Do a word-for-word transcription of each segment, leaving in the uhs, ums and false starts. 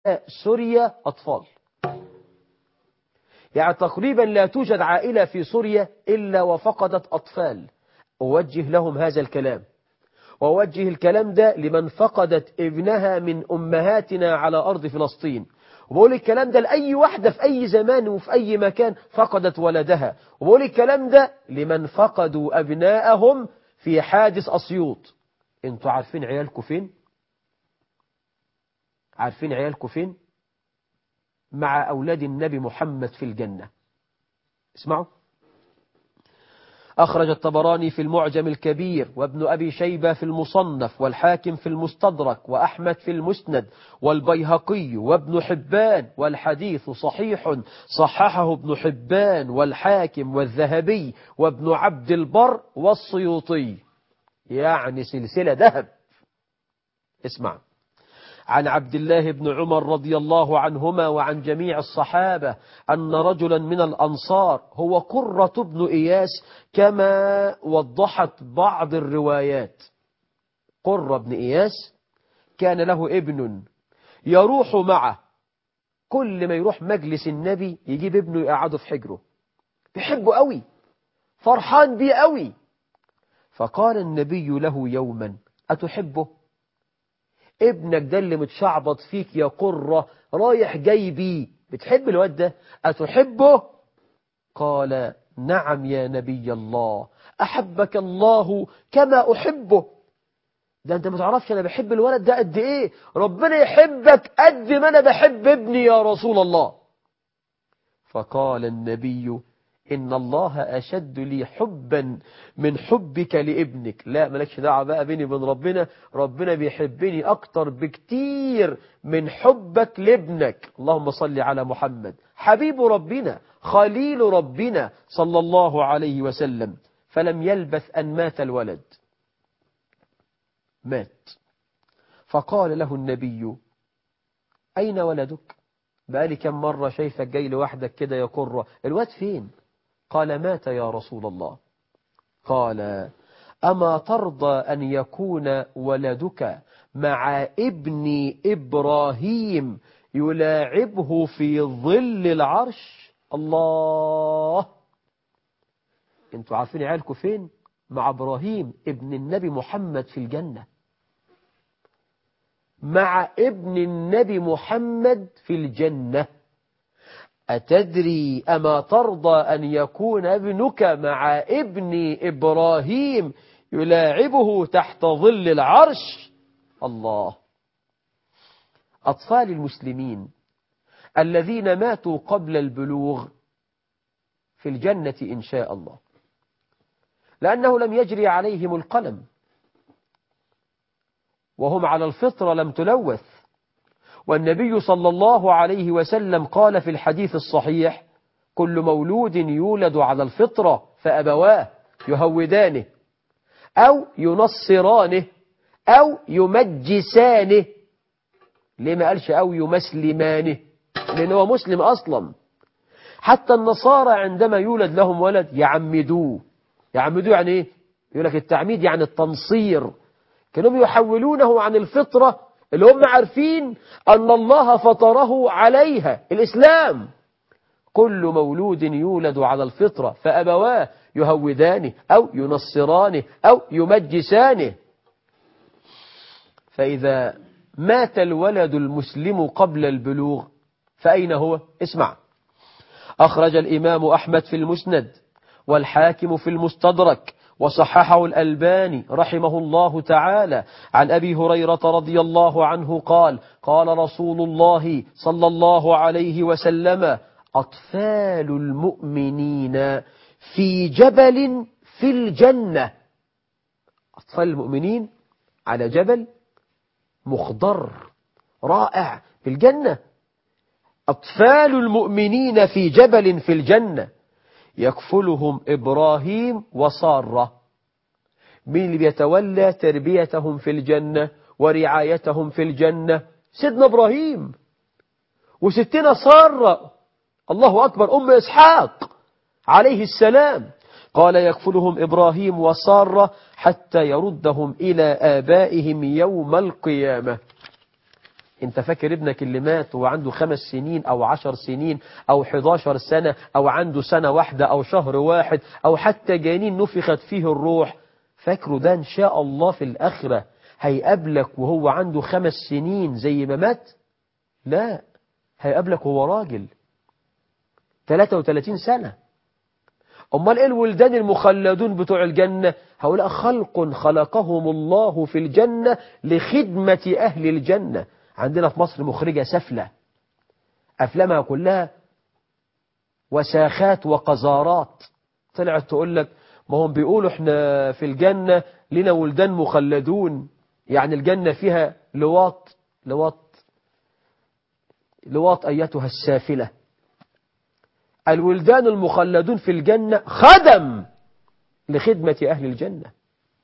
سوريا أطفال. يعني تقريبا لا توجد عائلة في سوريا إلا وفقدت أطفال. أوجه لهم هذا الكلام، وأوجه الكلام ده لمن فقدت ابنها من أمهاتنا على أرض فلسطين، وبقول الكلام ده لأي واحدة في أي زمان وفي أي مكان فقدت ولدها، وبقول الكلام ده لمن فقدوا أبنائهم في حادث أسيوط. انتوا عارفين عيالكم فين؟ عارفين عيالكم فين؟ مع أولاد النبي محمد في الجنة. اسمعوا. أخرج الطبراني في المعجم الكبير، وابن أبي شيبة في المصنف، والحاكم في المستدرك، وأحمد في المسند، والبيهقي، وابن حبان، والحديث صحيح صححه ابن حبان والحاكم والذهبي وابن عبد البر والسيوطي، يعني سلسلة ذهب. اسمع. عن عبد الله بن عمر رضي الله عنهما وعن جميع الصحابة أن رجلا من الأنصار هو قرة بن إياس كما وضحت بعض الروايات. قرة بن إياس كان له ابن يروح معه، كل ما يروح مجلس النبي يجيب ابنه يقعده في حجره، بيحبه قوي، فرحان بيه قوي. فقال النبي له يوما: أتحبه؟ ابنك ده اللي متشعبط فيك يا قرة رايح جاي بيه، بتحب الواد ده؟ أتحبه؟ قال: نعم يا نبي الله، أحبك الله كما أحبه. ده أنت ما تعرفش أنا بحب الولد ده قد إيه، ربنا يحبك قد ما أنا بحب ابني يا رسول الله. فقال النبي: إن الله أشد لي حبا من حبك لابنك. لا، مالكش دعوة بقى بيني وبين ربنا، ربنا بيحبني أكتر بكتير من حبك لابنك. اللهم صل على محمد حبيب ربنا خليل ربنا صلى الله عليه وسلم. فلم يلبث أن مات الولد، مات. فقال له النبي: أين ولدك؟ بقالي كم مرة شايفك جاي لوحدك كده يا قرة، الواد فين؟ قال: مات يا رسول الله. قال: أما ترضى أن يكون ولدك مع ابن إبراهيم يلاعبه في ظل العرش؟ الله. انتوا عارفين عيالكم فين؟ مع إبراهيم ابن النبي محمد في الجنة، مع ابن النبي محمد في الجنة. أتدري أما ترضى أن يكون ابنك مع ابن إبراهيم يلاعبه تحت ظل العرش؟ الله. أطفال المسلمين الذين ماتوا قبل البلوغ في الجنة إن شاء الله، لأنه لم يجري عليهم القلم، وهم على الفطرة لم تلوث. والنبي صلى الله عليه وسلم قال في الحديث الصحيح: كل مولود يولد على الفطرة فأبواه يهودانه أو ينصرانه أو يمجسانه. ليه ما قالش أو يمسلمانه؟ لأنه هو مسلم أصلا. حتى النصارى عندما يولد لهم ولد يعمدوه. يعمدوه يعني إيه؟ يقول لك التعميد يعني التنصير، كانوا يحولونه عن الفطرة اللي هم عارفين أن الله فطره عليها، الإسلام. كل مولود يولد على الفطرة فأبواه يهودانه أو ينصرانه أو يمجسانه. فإذا مات الولد المسلم قبل البلوغ فأين هو؟ اسمع. أخرج الإمام أحمد في المسند، والحاكم في المستدرك، وصححه الألباني رحمه الله تعالى عن أبي هريرة رضي الله عنه قال: قال رسول الله صلى الله عليه وسلم: أطفال المؤمنين في جبل في الجنة. أطفال المؤمنين على جبل مخضر رائع في الجنة. أطفال المؤمنين في جبل في الجنة يكفلهم إبراهيم وسارة. مين اللي بيتولى تربيتهم في الجنة ورعايتهم في الجنة؟ سيدنا إبراهيم وستنا سارة، الله أكبر، أم إسحاق عليه السلام. قال: يكفلهم إبراهيم وسارة حتى يردهم إلى آبائهم يوم القيامة. انت فاكر ابنك اللي مات وعنده خمس سنين او عشر سنين او حداشر سنة او عنده سنة واحدة او شهر واحد او حتى جنين نفخت فيه الروح، فاكره ده ان شاء الله في الاخرة هيقابلك وهو عنده خمس سنين زي ما مات؟ لا، هيقابلك وهو راجل ثلاثة وثلاثين سنة. امال ايه الولدان المخلدون بتوع الجنة؟ هؤلاء خلق خلقهم الله في الجنة لخدمة اهل الجنة. عندنا في مصر مخرجة سفلة افلامها كلها وساخات وقذارات، طلعت تقول لك ما هم بيقولوا احنا في الجنة لنا ولدان مخلدون، يعني الجنة فيها لواط لواط لواط ايتها السافلة. الولدان المخلدون في الجنة خدم لخدمة أهل الجنة.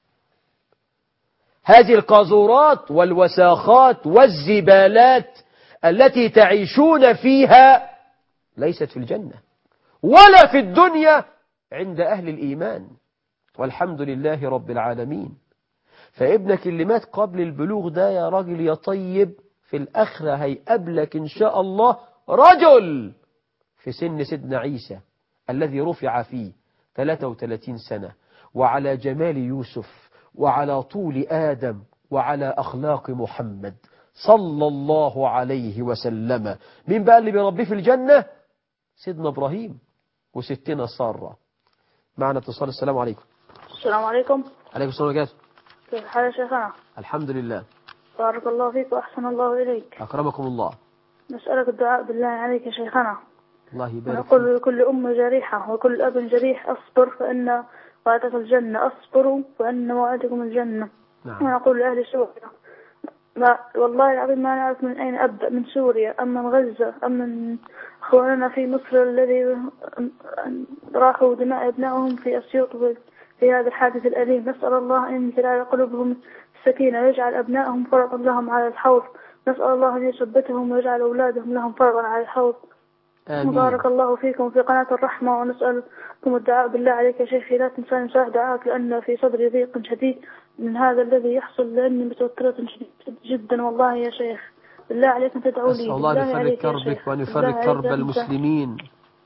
هذه القاذورات والوساخات والزبالات التي تعيشون فيها ليست في الجنة ولا في الدنيا عند أهل الإيمان، والحمد لله رب العالمين. فابنك اللي مات قبل البلوغ ده يا راجل يا طيب في الآخرة هيقابلك إن شاء الله رجل في سن سيدنا عيسى الذي رفع فيه ثلاثة وثلاثين سنة، وعلى جمال يوسف وعلى طول آدم وعلى أخلاق محمد صلى الله عليه وسلم. مين بقى اللي بيربيه في الجنة؟ سيدنا إبراهيم وستنا سارة. معنا اتصال. السلام عليكم. السلام عليكم. عليكم السلام عليكم. كيف الحال يا شيخنا؟ الحمد لله. بارك الله فيك وأحسن الله إليك. أكرمكم الله. نسألك الدعاء بالله عليك يا شيخنا. الله يبارك فيك. ونقول لكل أم جريحة وكل أب جريح أصبر فإن وعدك الجنة، أصبروا فإن موعدكم الجنة. نعم. ونقول لأهل سوريا ما والله العظيم ما نعرف من أين أبدأ، من سوريا أم من غزة أم من أخواننا في مصر الذي راحوا دماء أبنائهم في أسيوط في هذا الحادث الأليم. نسأل الله أن ينزل على قلوبهم السكينة ويجعل أبنائهم فرطا لهم على الحوض. نسأل الله أن يثبتهم ويجعل أولادهم لهم فرطا على الحوض. آمين. بارك الله فيكم في قناة الرحمة، ونسألكم الدعاء بالله عليك يا شيخي لا تنساني صالح دعاءك، لأن في صدري ضيق شديد من هذا الذي يحصل، لأني متوترة جدا والله يا شيخ. بالله عليك أن تدعوا لي. أسأل الله أن يفرج كربك وأن يفرج كرب المسلمين.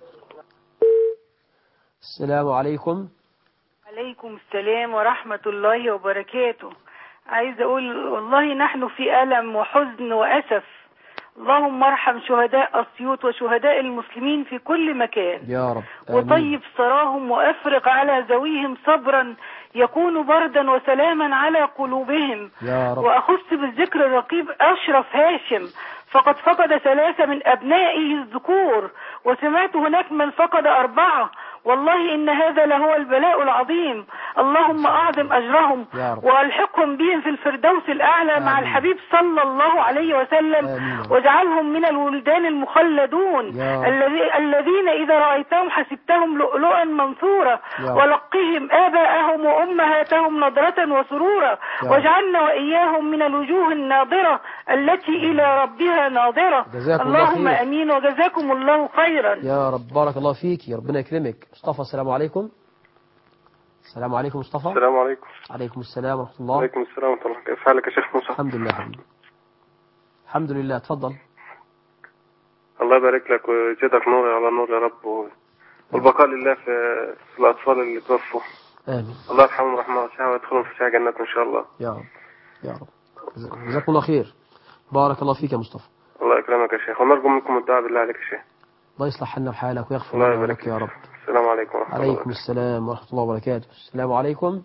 السلام عليكم. عليكم السلام ورحمة الله وبركاته. عايز أقول والله نحن في ألم وحزن وأسف. اللهم ارحم شهداء أسيوط وشهداء المسلمين في كل مكان يا رب. آمين. وطيب ثراهم وأفرغ على ذويهم صبرا يكون بردا وسلاما على قلوبهم يا رب. وأخص بالذكر الرقيب أشرف هاشم، فقد فقد ثلاثة من أبنائه الذكور، وسمعت هناك من فقد أربعة. والله إن هذا لهو البلاء العظيم. اللهم أعظم أجرهم وألحقهم بهم في الفردوس الأعلى. آمين. مع الحبيب صلى الله عليه وسلم. آمين. واجعلهم من الولدان المخلدون الذين إذا رأيتهم حسبتهم لؤلؤا منثورا، ولقهم آباءهم وأمهاتهم نضرة وسرورا، واجعلنا وإياهم من الوجوه الناظرة التي إلى ربها ناظرة. اللهم أمين وجزاكم الله خيرا يا رب. بارك الله فيك، يا ربنا يكرمك. مصطفى السلام عليكم. السلام عليكم مصطفى. السلام عليكم. عليكم السلام ورحمة الله. عليكم السلام ورحمة الله. كيف حالك يا شيخ موسى؟ الحمد لله حبيبي. الحمد لله. تفضل. الله يبارك لك ويزيدك نور على نور يا رب، والبقاء لله في الأطفال اللي توفوا. آمين. الله يرحمهم رحمة واسعة ويدخلهم في سعة جنات إن شاء الله. يا رب يا رب. جزاكم الله خير. بارك الله فيك يا مصطفى. الله يكرمك يا شيخ، ونرجو منكم الدعاء بالله عليك يا شيخ. الله يصلح حالنا وحالك ويغفر لنا ولك يا رب. السلام عليكم ورحمة الله. عليكم السلام ورحمة الله وبركاته. السلام عليكم.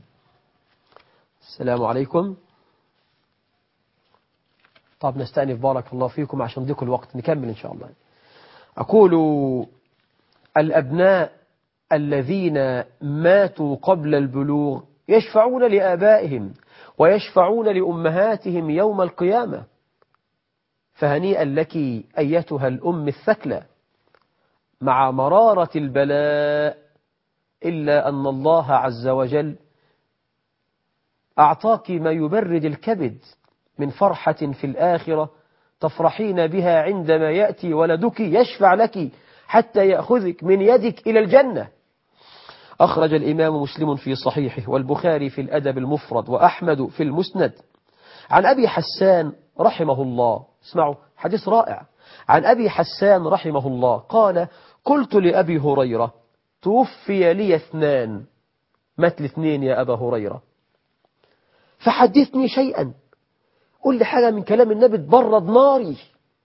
السلام عليكم. طب نستأنف بارك الله فيكم عشان ضيق الوقت، نكمل إن شاء الله. أقول الأبناء الذين ماتوا قبل البلوغ يشفعون لآبائهم ويشفعون لأمهاتهم يوم القيامة، فهنيئا لك أيتها الأم الثكلى مع مرارة البلاء، إلا أن الله عز وجل أعطاك ما يبرد الكبد من فرحة في الآخرة تفرحين بها عندما يأتي ولدك يشفع لك حتى يأخذك من يدك إلى الجنة. أخرج الإمام مسلم في صحيحه والبخاري في الأدب المفرد وأحمد في المسند عن أبي حسان رحمه الله اسمعوا حديث رائع عن أبي حسان رحمه الله قال قلت لأبي هريرة توفي لي اثنان، مات الاثنين يا أبا هريرة، فحدثني شيئا، قل لي حاجة من كلام النبي تبرد ناري.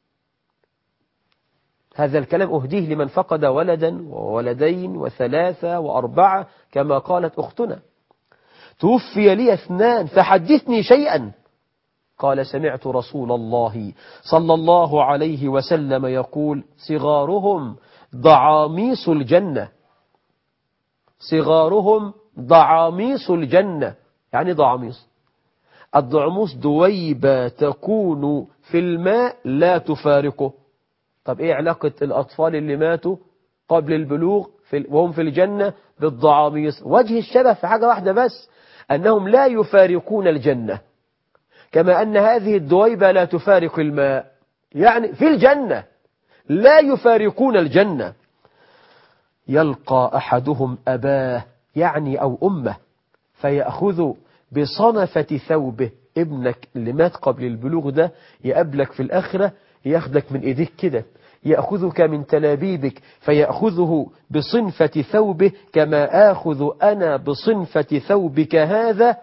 هذا الكلام أهديه لمن فقد ولدا وولدين وثلاثة وأربعة كما قالت أختنا. توفي لي اثنان فحدثني شيئا. قال سمعت رسول الله صلى الله عليه وسلم يقول صغارهم ضعاميس الجنة، صغارهم ضعاميس الجنة. يعني ضعاميس، الضعموس دويبة تكون في الماء لا تفارقه. طب ايه علاقة الأطفال اللي ماتوا قبل البلوغ في وهم في الجنة بالضعاميس؟ وجه الشبه في حاجة واحدة بس، أنهم لا يفارقون الجنة، كما أن هذه الدويبة لا تفارق الماء، يعني في الجنة لا يفارقون الجنة. يلقى أحدهم أباه يعني أو أمه فيأخذ بصنفة ثوبه. ابنك اللي مات قبل البلوغ ده يقابلك في الآخرة، ياخدك من إيديك كده، يأخذك من تلابيبك فيأخذه بصنفة ثوبه كما آخذ أنا بصنفة ثوبك هذا